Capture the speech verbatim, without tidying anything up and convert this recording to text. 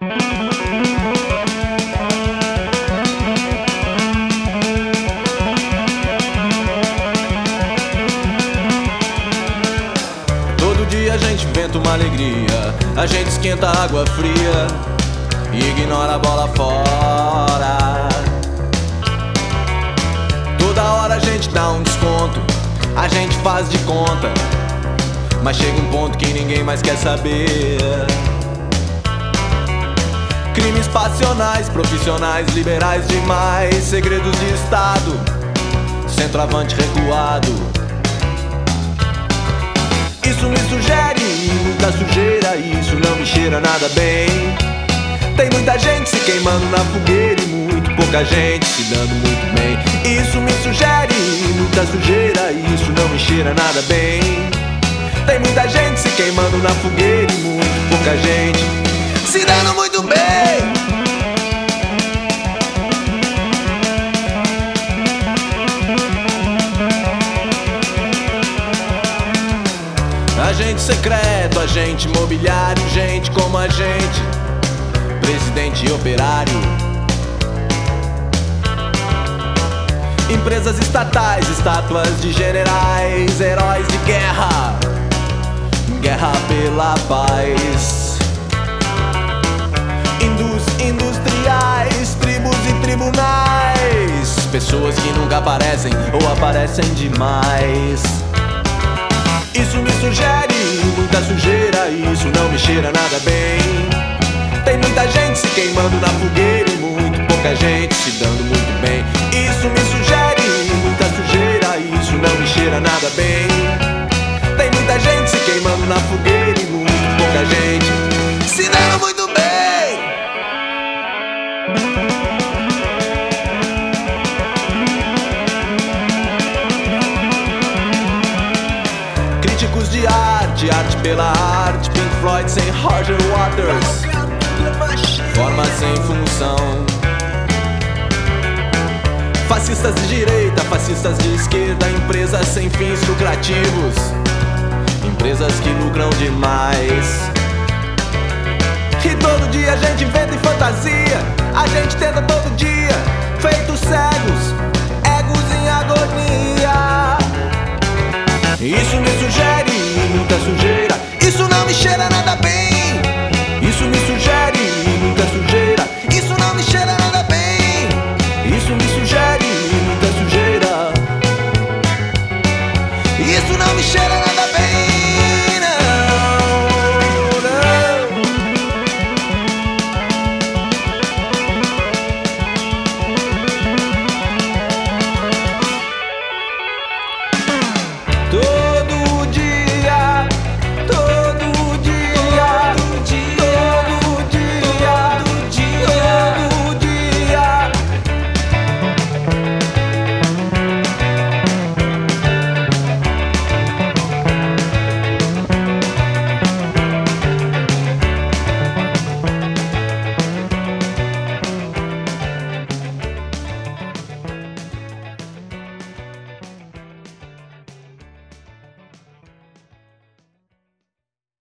Todo dia a gente inventa uma alegria, a gente esquenta água fria e ignora a bola fora. Toda hora a gente dá um desconto, a gente faz de conta, mas chega um ponto que ninguém mais quer saber. Crimes passionais, profissionais, liberais demais, segredos de Estado, centroavante recuado. Isso me sugere muita sujeira, isso não me cheira nada bem. Tem muita gente se queimando na fogueira e muito pouca gente se dando muito bem. Isso me sugere muita sujeira, isso não me cheira nada bem. Tem muita gente se queimando na fogueira e muito pouca gente se dando muito bem. Agente secreto, agente imobiliário, gente como a gente, presidente e operário. Empresas estatais, estátuas de generais, heróis de guerra, guerra pela paz. Indus, industriais, tribos e tribunais, pessoas que nunca aparecem ou aparecem demais. Isso me sugere muita sujeira, isso não me cheira nada bem. Tem muita gente se queimando na fogueira e muito pouca gente se dando muito bem. Isso me sugere muita sujeira, isso não me cheira nada bem. Tem muita gente se queimando na fogueira e muito pouca gente se dando muito bem. Críticos de arte, arte pela arte, Pink Floyd sem Roger Waters, forma sem função. Fascistas de direita, fascistas de esquerda, empresas sem fins lucrativos, empresas que lucram demais. E todo dia a gente inventa em fantasia, a gente tenta todo dia